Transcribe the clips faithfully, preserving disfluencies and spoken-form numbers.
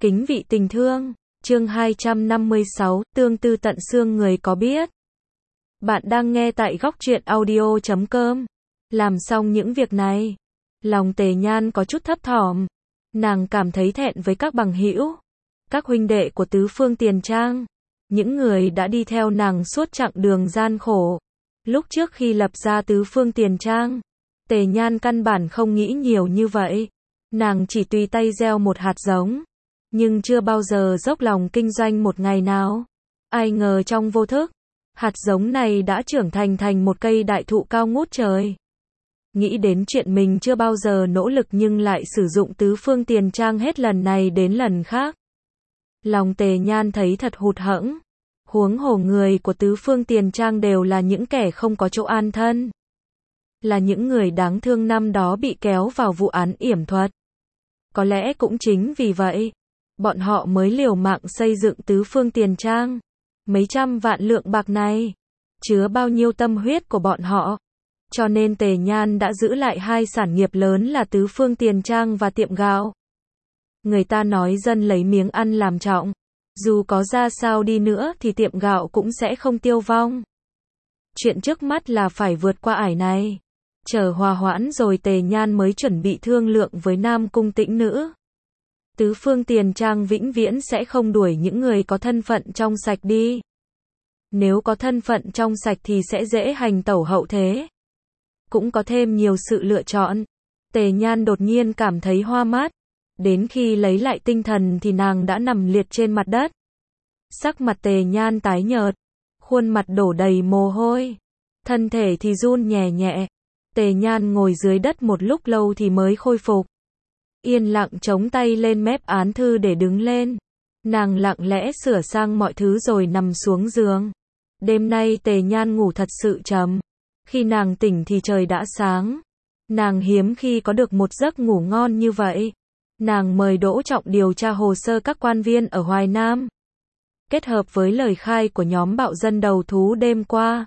Kính vị tình thương, chương hai trăm năm mươi sáu, tương tư tận xương người có biết. Bạn đang nghe tại góc truyện audio chấm com. Làm xong những việc này, lòng Tề Nhan có chút thấp thỏm. Nàng cảm thấy thẹn với các bằng hữu, các huynh đệ của tứ phương Tiền Trang, những người đã đi theo nàng suốt chặng đường gian khổ. Lúc trước khi lập ra tứ phương Tiền Trang, Tề Nhan căn bản không nghĩ nhiều như vậy. Nàng chỉ tùy tay gieo một hạt giống, nhưng chưa bao giờ dốc lòng kinh doanh một ngày nào. Ai ngờ trong vô thức, hạt giống này đã trưởng thành thành một cây đại thụ cao ngút trời. Nghĩ đến chuyện mình chưa bao giờ nỗ lực nhưng lại sử dụng tứ phương Tiền Trang hết lần này đến lần khác. Lòng Tề Nhan thấy thật hụt hẫng. Huống hồ người của tứ phương Tiền Trang đều là những kẻ không có chỗ an thân. Là những người đáng thương năm đó bị kéo vào vụ án yểm thuật. Có lẽ cũng chính vì vậy, bọn họ mới liều mạng xây dựng tứ phương Tiền Trang. Mấy trăm vạn lượng bạc này, chứa bao nhiêu tâm huyết của bọn họ. Cho nên Tề Nhan đã giữ lại hai sản nghiệp lớn là tứ phương Tiền Trang và tiệm gạo. Người ta nói dân lấy miếng ăn làm trọng. Dù có ra sao đi nữa thì tiệm gạo cũng sẽ không tiêu vong. Chuyện trước mắt là phải vượt qua ải này. Chờ hòa hoãn rồi Tề Nhan mới chuẩn bị thương lượng với Nam Cung Tĩnh Nữ. Tứ phương Tiền Trang vĩnh viễn sẽ không đuổi những người có thân phận trong sạch đi. Nếu có thân phận trong sạch thì sẽ dễ hành tẩu hậu thế. Cũng có thêm nhiều sự lựa chọn. Tề Nhan đột nhiên cảm thấy hoa mắt. Đến khi lấy lại tinh thần thì nàng đã nằm liệt trên mặt đất. Sắc mặt Tề Nhan tái nhợt, khuôn mặt đổ đầy mồ hôi, thân thể thì run nhẹ nhẹ. Tề Nhan ngồi dưới đất một lúc lâu thì mới khôi phục. Yên lặng chống tay lên mép án thư để đứng lên. Nàng lặng lẽ sửa sang mọi thứ rồi nằm xuống giường. Đêm nay Tề Nhan ngủ thật sự trầm. Khi nàng tỉnh thì trời đã sáng. Nàng hiếm khi có được một giấc ngủ ngon như vậy. Nàng mời Đỗ Trọng điều tra hồ sơ các quan viên ở Hoài Nam. Kết hợp với lời khai của nhóm bạo dân đầu thú đêm qua.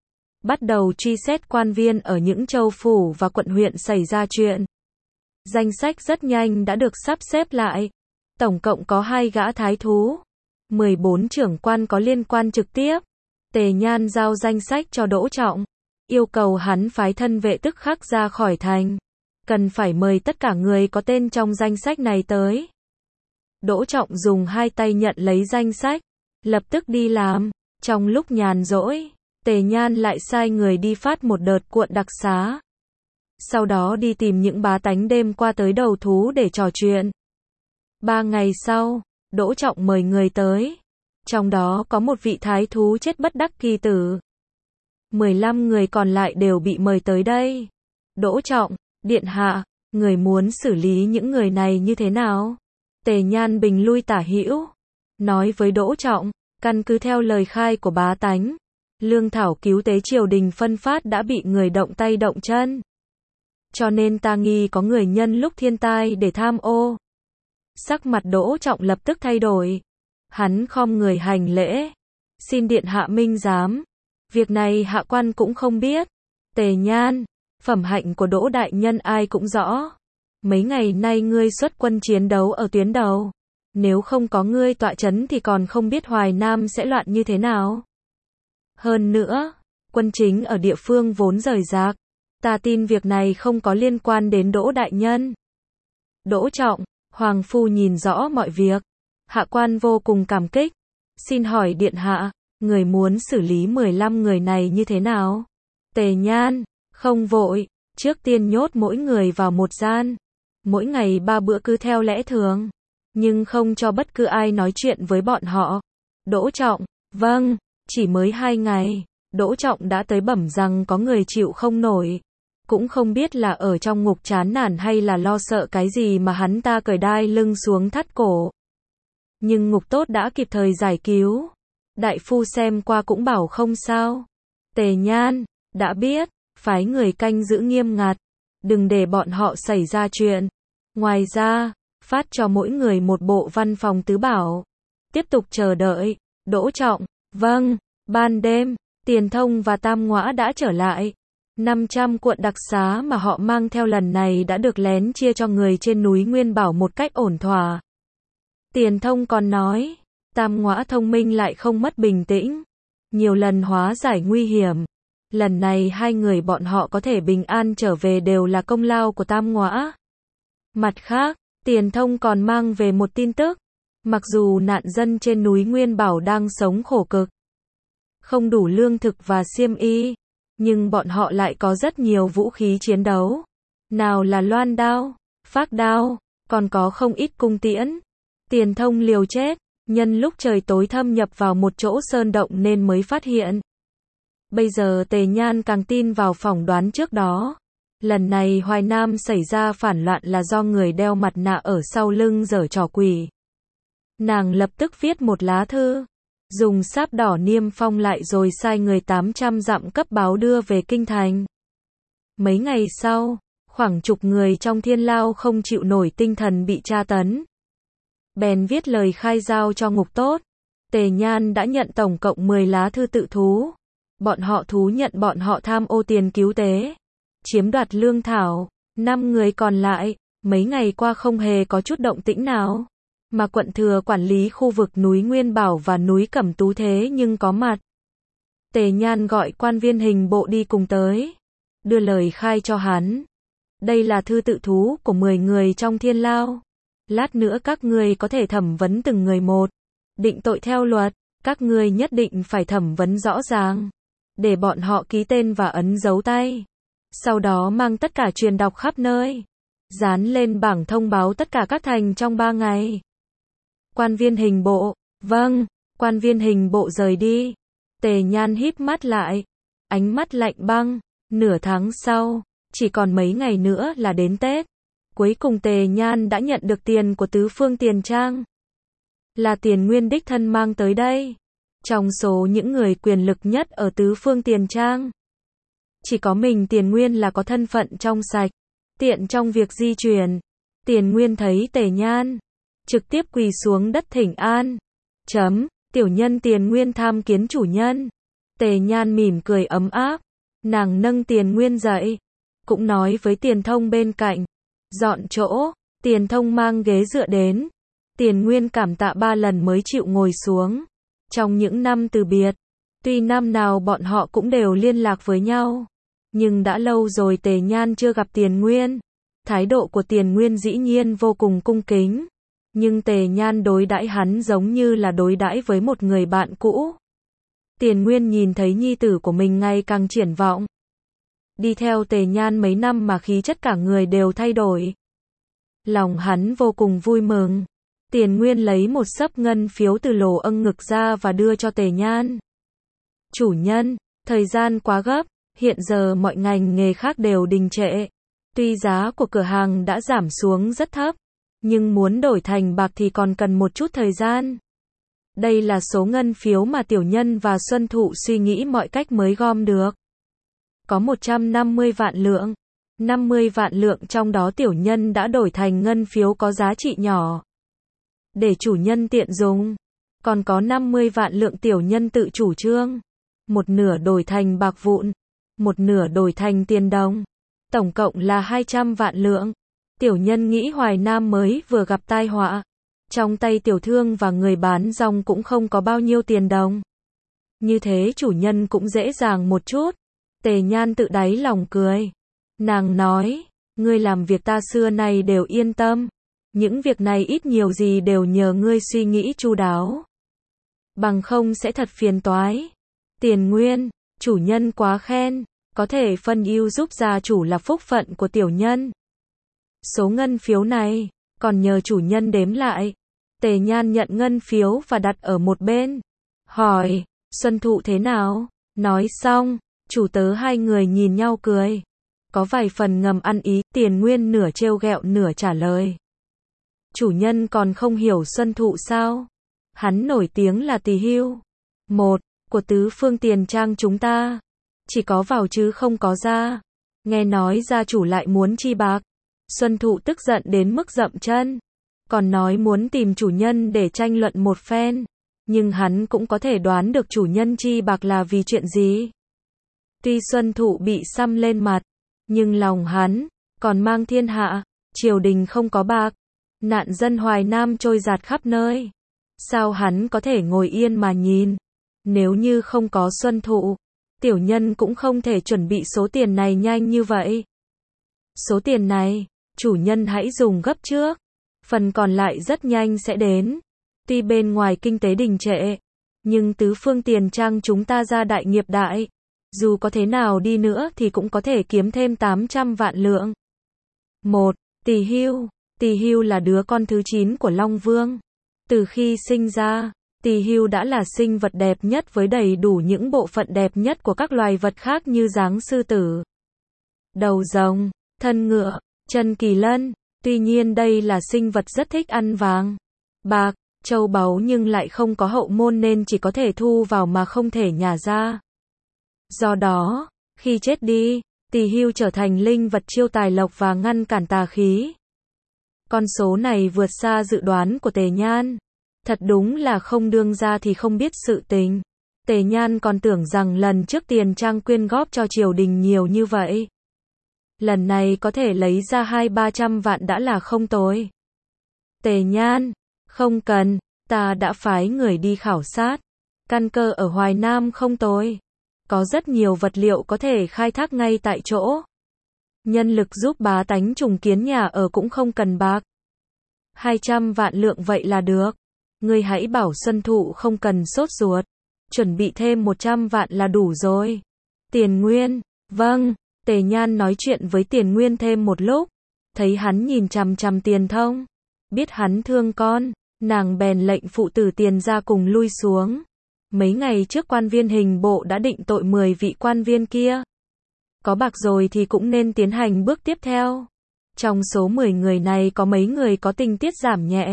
Bắt đầu truy xét quan viên ở những châu phủ và quận huyện xảy ra chuyện. Danh sách rất nhanh đã được sắp xếp lại. Tổng cộng có hai gã thái thú, mười bốn trưởng quan có liên quan trực tiếp. Tề Nhan giao danh sách cho Đỗ Trọng, yêu cầu hắn phái thân vệ tức khắc ra khỏi thành. Cần phải mời tất cả người có tên trong danh sách này tới. Đỗ Trọng dùng hai tay nhận lấy danh sách, lập tức đi làm. Trong lúc nhàn rỗi, Tề Nhan lại sai người đi phát một đợt cuộn đặc xá. Sau đó đi tìm những bá tánh đêm qua tới đầu thú để trò chuyện. Ba ngày sau, Đỗ Trọng mời người tới. Trong đó có một vị thái thú chết bất đắc kỳ tử. mười lăm người còn lại đều bị mời tới đây. Đỗ Trọng, điện hạ, người muốn xử lý những người này như thế nào? Tề Nhan bình lui tả hữu, nói với Đỗ Trọng, căn cứ theo lời khai của bá tánh, lương thảo cứu tế triều đình phân phát đã bị người động tay động chân. Cho nên ta nghi có người nhân lúc thiên tai để tham ô. Sắc mặt Đỗ Trọng lập tức thay đổi. Hắn khom người hành lễ. Xin điện hạ minh giám. Việc này hạ quan cũng không biết. Tề Nhan, phẩm hạnh của Đỗ đại nhân ai cũng rõ. Mấy ngày nay ngươi xuất quân chiến đấu ở tuyến đầu. Nếu không có ngươi tọa chấn thì còn không biết Hoài Nam sẽ loạn như thế nào. Hơn nữa, quân chính ở địa phương vốn rời rạc. Ta tin việc này không có liên quan đến Đỗ đại nhân. Đỗ Trọng, Hoàng phu nhìn rõ mọi việc. Hạ quan vô cùng cảm kích. Xin hỏi điện hạ, người muốn xử lý mười lăm người này như thế nào? Tề Nhan, không vội, trước tiên nhốt mỗi người vào một gian. Mỗi ngày ba bữa cứ theo lẽ thường. Nhưng không cho bất cứ ai nói chuyện với bọn họ. Đỗ Trọng, vâng, chỉ mới hai ngày. Đỗ Trọng đã tới bẩm rằng có người chịu không nổi. Cũng không biết là ở trong ngục chán nản hay là lo sợ cái gì mà hắn ta cởi đai lưng xuống thắt cổ. Nhưng ngục tốt đã kịp thời giải cứu. Đại phu xem qua cũng bảo không sao. Tề Nhan, đã biết, phái người canh giữ nghiêm ngặt. Đừng để bọn họ xảy ra chuyện. Ngoài ra, phát cho mỗi người một bộ văn phòng tứ bảo. Tiếp tục chờ đợi. Đỗ Trọng, vâng, ban đêm, Tiền Thông và Tam Ngõa đã trở lại. năm trăm cuộn đặc xá mà họ mang theo lần này đã được lén chia cho người trên núi Nguyên Bảo một cách ổn thỏa. Tiền Thông còn nói, Tam Ngõa thông minh lại không mất bình tĩnh, nhiều lần hóa giải nguy hiểm. Lần này hai người bọn họ có thể bình an trở về đều là công lao của Tam Ngõa. Mặt khác, Tiền Thông còn mang về một tin tức. Mặc dù nạn dân trên núi Nguyên Bảo đang sống khổ cực, không đủ lương thực và xiêm y, nhưng bọn họ lại có rất nhiều vũ khí chiến đấu. Nào là loan đao, phác đao, còn có không ít cung tiễn. Tiền Thông liều chết, nhân lúc trời tối thâm nhập vào một chỗ sơn động nên mới phát hiện. Bây giờ Tề Nhan càng tin vào phỏng đoán trước đó. Lần này Hoài Nam xảy ra phản loạn là do người đeo mặt nạ ở sau lưng giở trò quỷ. Nàng lập tức viết một lá thư, dùng sáp đỏ niêm phong lại rồi sai người tám trăm dặm cấp báo đưa về kinh thành. Mấy ngày sau, khoảng chục người trong Thiên Lao không chịu nổi tinh thần bị tra tấn, bèn viết lời khai giao cho ngục tốt. Tề Nhan đã nhận tổng cộng mười lá thư tự thú. Bọn họ thú nhận bọn họ tham ô tiền cứu tế, chiếm đoạt lương thảo. Năm người còn lại, mấy ngày qua không hề có chút động tĩnh nào. Mà quận thừa quản lý khu vực núi Nguyên Bảo và núi Cẩm Tú thế nhưng có mặt. Tề Nhan gọi quan viên hình bộ đi cùng tới, đưa lời khai cho hắn. Đây là thư tự thú của mười người trong Thiên Lao. Lát nữa các ngươi có thể thẩm vấn từng người một. Định tội theo luật, các ngươi nhất định phải thẩm vấn rõ ràng, để bọn họ ký tên và ấn dấu tay. Sau đó mang tất cả truyền đọc khắp nơi, dán lên bảng thông báo tất cả các thành trong ba ngày. Quan viên hình bộ, vâng. Quan viên hình bộ rời đi. Tề Nhan híp mắt lại, ánh mắt lạnh băng. Nửa tháng sau, chỉ còn mấy ngày nữa là đến Tết. Cuối cùng Tề Nhan đã nhận được tiền của Tứ Phương Tiền Trang. Là Tiền Nguyên đích thân mang tới đây. Trong số những người quyền lực nhất ở Tứ Phương Tiền Trang, chỉ có mình Tiền Nguyên là có thân phận trong sạch, tiện trong việc di chuyển. Tiền Nguyên thấy Tề Nhan, trực tiếp quỳ xuống đất thỉnh an. Chấm, tiểu nhân Tiền Nguyên tham kiến chủ nhân. Tề Nhan mỉm cười ấm áp. Nàng nâng Tiền Nguyên dậy, cũng nói với Tiền Thông bên cạnh, dọn chỗ. Tiền Thông mang ghế dựa đến. Tiền Nguyên cảm tạ ba lần mới chịu ngồi xuống. Trong những năm từ biệt, tuy năm nào bọn họ cũng đều liên lạc với nhau, nhưng đã lâu rồi Tề Nhan chưa gặp Tiền Nguyên. Thái độ của Tiền Nguyên dĩ nhiên vô cùng cung kính, nhưng Tề Nhan đối đãi hắn giống như là đối đãi với một người bạn cũ. Tiền Nguyên nhìn thấy nhi tử của mình ngày càng triển vọng. Đi theo Tề Nhan mấy năm mà khí chất cả người đều thay đổi. Lòng hắn vô cùng vui mừng. Tiền Nguyên lấy một xấp ngân phiếu từ lỗ âng ngực ra và đưa cho Tề Nhan. Chủ nhân, thời gian quá gấp, hiện giờ mọi ngành nghề khác đều đình trệ. Tuy giá của cửa hàng đã giảm xuống rất thấp, nhưng muốn đổi thành bạc thì còn cần một chút thời gian. Đây là số ngân phiếu mà tiểu nhân và Xuân Thụ suy nghĩ mọi cách mới gom được. Có một trăm năm mươi vạn lượng. năm mươi vạn lượng trong đó tiểu nhân đã đổi thành ngân phiếu có giá trị nhỏ, để chủ nhân tiện dùng. Còn có năm mươi vạn lượng tiểu nhân tự chủ trương. Một nửa đổi thành bạc vụn, một nửa đổi thành tiền đồng. Tổng cộng là hai trăm vạn lượng. Tiểu nhân nghĩ Hoài Nam mới vừa gặp tai họa. Trong tay tiểu thương và người bán rong cũng không có bao nhiêu tiền đồng. Như thế chủ nhân cũng dễ dàng một chút. Tề Nhan tự đáy lòng cười. Nàng nói, ngươi làm việc ta xưa nay đều yên tâm. Những việc này ít nhiều gì đều nhờ ngươi suy nghĩ chu đáo. Bằng không sẽ thật phiền toái. Tiền Nguyên, chủ nhân quá khen. Có thể phân ưu giúp gia chủ là phúc phận của tiểu nhân. Số ngân phiếu này, còn nhờ chủ nhân đếm lại. Tề Nhan nhận ngân phiếu và đặt ở một bên. Hỏi, Xuân Thụ thế nào? Nói xong, chủ tớ hai người nhìn nhau cười. Có vài phần ngầm ăn ý. Tiền Nguyên nửa trêu ghẹo nửa trả lời. Chủ nhân còn không hiểu Xuân Thụ sao? Hắn nổi tiếng là tỳ hưu. Một, của Tứ Phương Tiền Trang chúng ta. Chỉ có vào chứ không có ra. Nghe nói gia chủ lại muốn chi bạc. Xuân Thụ tức giận đến mức dậm chân. Còn nói muốn tìm chủ nhân để tranh luận một phen. Nhưng hắn cũng có thể đoán được chủ nhân chi bạc là vì chuyện gì. Tuy Xuân Thụ bị xăm lên mặt, nhưng lòng hắn còn mang thiên hạ. Triều đình không có bạc, Nạn dân Hoài Nam trôi dạt khắp nơi. Sao hắn có thể ngồi yên mà nhìn? Nếu như không có Xuân Thụ, tiểu nhân cũng không thể chuẩn bị số tiền này nhanh như vậy. Số tiền này, chủ nhân hãy dùng gấp trước. Phần còn lại rất nhanh sẽ đến. Tuy bên ngoài kinh tế đình trệ, nhưng tứ phương tiền trang chúng ta ra đại nghiệp đại. Dù có thế nào đi nữa thì cũng có thể kiếm thêm tám trăm vạn lượng. một. Tỳ Hưu. Tỳ Hưu là đứa con thứ chín của Long Vương. Từ khi sinh ra, Tỳ Hưu đã là sinh vật đẹp nhất với đầy đủ những bộ phận đẹp nhất của các loài vật khác như dáng sư tử, đầu rồng, thân ngựa, chân kỳ lân. Tuy nhiên đây là sinh vật rất thích ăn vàng, bạc, châu báu nhưng lại không có hậu môn nên chỉ có thể thu vào mà không thể nhả ra. Do đó, khi chết đi, Tỳ Hưu trở thành linh vật chiêu tài lộc và ngăn cản tà khí. Con số này vượt xa dự đoán của Tề Nhan. Thật đúng là không đương ra thì không biết sự tình. Tề Nhan còn tưởng rằng lần trước tiền trang quyên góp cho triều đình nhiều như vậy. Lần này có thể lấy ra hai ba trăm vạn đã là không tồi. Tề Nhan, không cần, ta đã phái người đi khảo sát. Căn cơ ở Hoài Nam không tồi. Có rất nhiều vật liệu có thể khai thác ngay tại chỗ. Nhân lực giúp bá tánh trùng kiến nhà ở cũng không cần bạc. hai trăm vạn lượng vậy là được. Ngươi hãy bảo Xuân Thụ không cần sốt ruột. Chuẩn bị thêm một trăm vạn là đủ rồi. Tiền Nguyên, vâng. Tề Nhan nói chuyện với Tiền Nguyên thêm một lúc. Thấy hắn nhìn chằm chằm Tiền Thông. Biết hắn thương con, nàng bèn lệnh phụ tử Tiền ra cùng lui xuống. Mấy ngày trước quan viên hình bộ đã định tội mười vị quan viên kia. Có bạc rồi thì cũng nên tiến hành bước tiếp theo. Trong số mười người này có mấy người có tình tiết giảm nhẹ.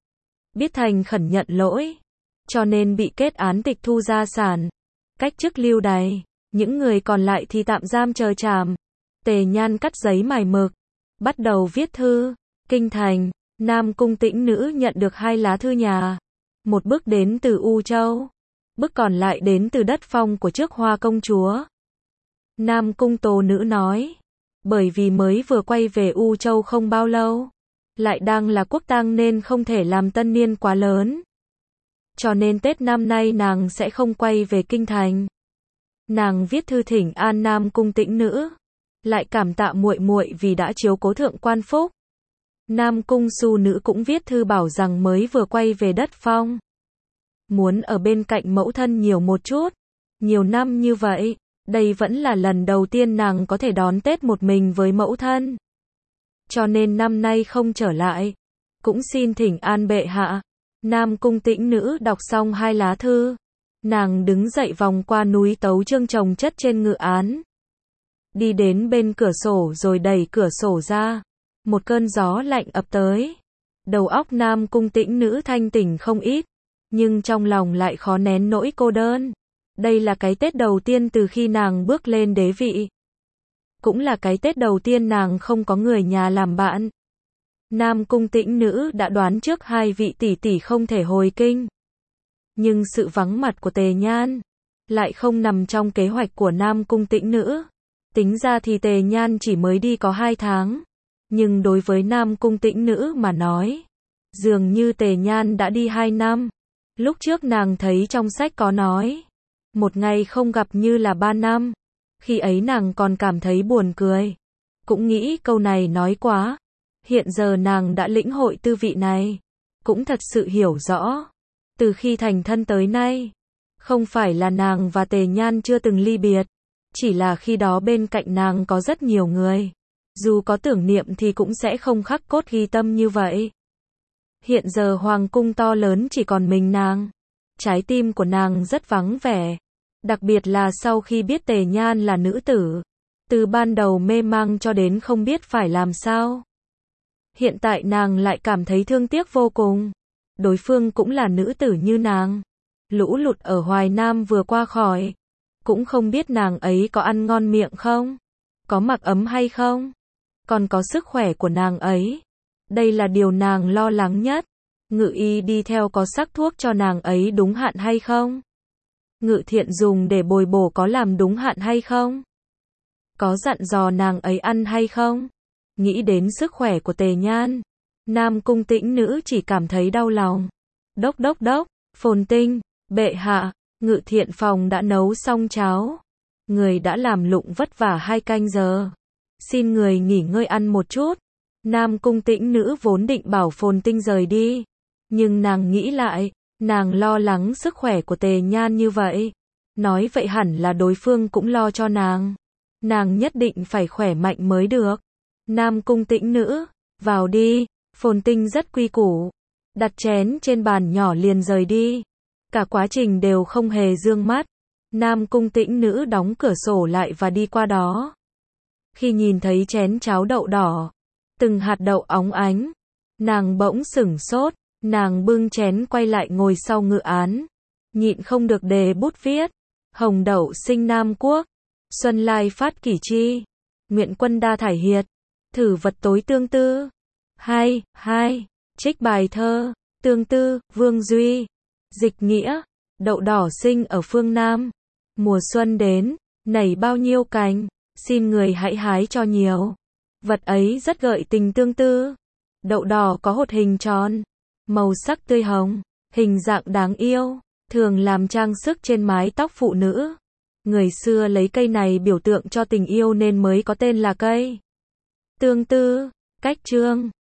Biết thành khẩn nhận lỗi. Cho nên bị kết án tịch thu gia sản. Cách chức lưu đày. Những người còn lại thì tạm giam chờ trảm. Tề Nhan cắt giấy mài mực. Bắt đầu viết thư. Kinh thành, Nam Cung Tĩnh Nữ nhận được hai lá thư nhà. Một bức đến từ U Châu. Bức còn lại đến từ đất phong của trước Hoa công chúa. Nam Cung Tố Nữ nói. Bởi vì mới vừa quay về U Châu không bao lâu. Lại đang là quốc tang nên không thể làm tân niên quá lớn. Cho nên Tết năm nay nàng sẽ không quay về kinh thành. Nàng viết thư thỉnh an Nam Cung Tĩnh Nữ. Lại cảm tạ muội muội vì đã chiếu cố thượng quan phúc. Nam Cung Su Nữ cũng viết thư bảo rằng mới vừa quay về đất phong. Muốn ở bên cạnh mẫu thân nhiều một chút. Nhiều năm như vậy, đây vẫn là lần đầu tiên nàng có thể đón Tết một mình với mẫu thân. Cho nên năm nay không trở lại. Cũng xin thỉnh an bệ hạ. Nam Cung Tĩnh Nữ đọc xong hai lá thư. Nàng đứng dậy vòng qua núi Tấu Trương trồng chất trên ngự án. Đi đến bên cửa sổ rồi đẩy cửa sổ ra. Một cơn gió lạnh ập tới. Đầu óc Nam Cung Tĩnh Nữ thanh tỉnh không ít. Nhưng trong lòng lại khó nén nỗi cô đơn. Đây là cái Tết đầu tiên từ khi nàng bước lên đế vị. Cũng là cái Tết đầu tiên nàng không có người nhà làm bạn. Nam Cung Tĩnh Nữ đã đoán trước hai vị tỷ tỷ không thể hồi kinh. Nhưng sự vắng mặt của Tề Nhan lại không nằm trong kế hoạch của Nam Cung Tĩnh Nữ. Tính ra thì Tề Nhan chỉ mới đi có hai tháng. Nhưng đối với Nam Cung Tĩnh Nữ mà nói, dường như Tề Nhan đã đi hai năm. Lúc trước nàng thấy trong sách có nói, một ngày không gặp như là ba năm. Khi ấy nàng còn cảm thấy buồn cười. Cũng nghĩ câu này nói quá. Hiện giờ nàng đã lĩnh hội tư vị này. Cũng thật sự hiểu rõ. Từ khi thành thân tới nay, không phải là nàng và Tề Nhan chưa từng ly biệt. Chỉ là khi đó bên cạnh nàng có rất nhiều người. Dù có tưởng niệm thì cũng sẽ không khắc cốt ghi tâm như vậy. Hiện giờ hoàng cung to lớn chỉ còn mình nàng. Trái tim của nàng rất vắng vẻ. Đặc biệt là sau khi biết Tề Nhan là nữ tử. Từ ban đầu mê mang cho đến không biết phải làm sao. Hiện tại nàng lại cảm thấy thương tiếc vô cùng. Đối phương cũng là nữ tử như nàng. Lũ lụt ở Hoài Nam vừa qua khỏi. Cũng không biết nàng ấy có ăn ngon miệng không? Có mặc ấm hay không? Còn có sức khỏe của nàng ấy. Đây là điều nàng lo lắng nhất. Ngự y đi theo có sắc thuốc cho nàng ấy đúng hạn hay không? Ngự thiện dùng để bồi bổ có làm đúng hạn hay không? Có dặn dò nàng ấy ăn hay không? Nghĩ đến sức khỏe của Tề Nhan, Nam cung tĩnh nữ chỉ cảm thấy đau lòng. Đốc đốc đốc, Phồn Tinh, bệ hạ, Ngự Thiện phòng đã nấu xong cháo. Người đã làm lụng vất vả hai canh giờ. Xin người nghỉ ngơi ăn một chút. Nam cung tĩnh nữ vốn định bảo Phồn Tinh rời đi. Nhưng nàng nghĩ lại, nàng lo lắng sức khỏe của Tề Nhan như vậy. Nói vậy hẳn là đối phương cũng lo cho nàng. Nàng nhất định phải khỏe mạnh mới được. Nam cung tĩnh nữ, vào đi. Phồn Tinh rất quy củ. Đặt chén trên bàn nhỏ liền rời đi. Cả quá trình đều không hề dương mắt. Nam cung tĩnh nữ đóng cửa sổ lại và đi qua đó. Khi nhìn thấy chén cháo đậu đỏ, từng hạt đậu óng ánh, nàng bỗng sửng sốt, nàng bưng chén quay lại ngồi sau ngự án, nhịn không được đề bút viết, Hồng đậu sinh Nam quốc, Xuân lai phát kỷ chi, nguyện quân đa thải hiệt, thử vật tối tương tư. Hai, hai, trích bài thơ, tương tư, Vương Duy, dịch nghĩa, đậu đỏ sinh ở phương Nam, mùa xuân đến, nảy bao nhiêu cành, xin người hãy hái cho nhiều. Vật ấy rất gợi tình tương tư. Đậu đỏ có hột hình tròn, màu sắc tươi hồng, hình dạng đáng yêu, thường làm trang sức trên mái tóc phụ nữ. Người xưa lấy cây này biểu tượng cho tình yêu nên mới có tên là cây tương tư. Cách chương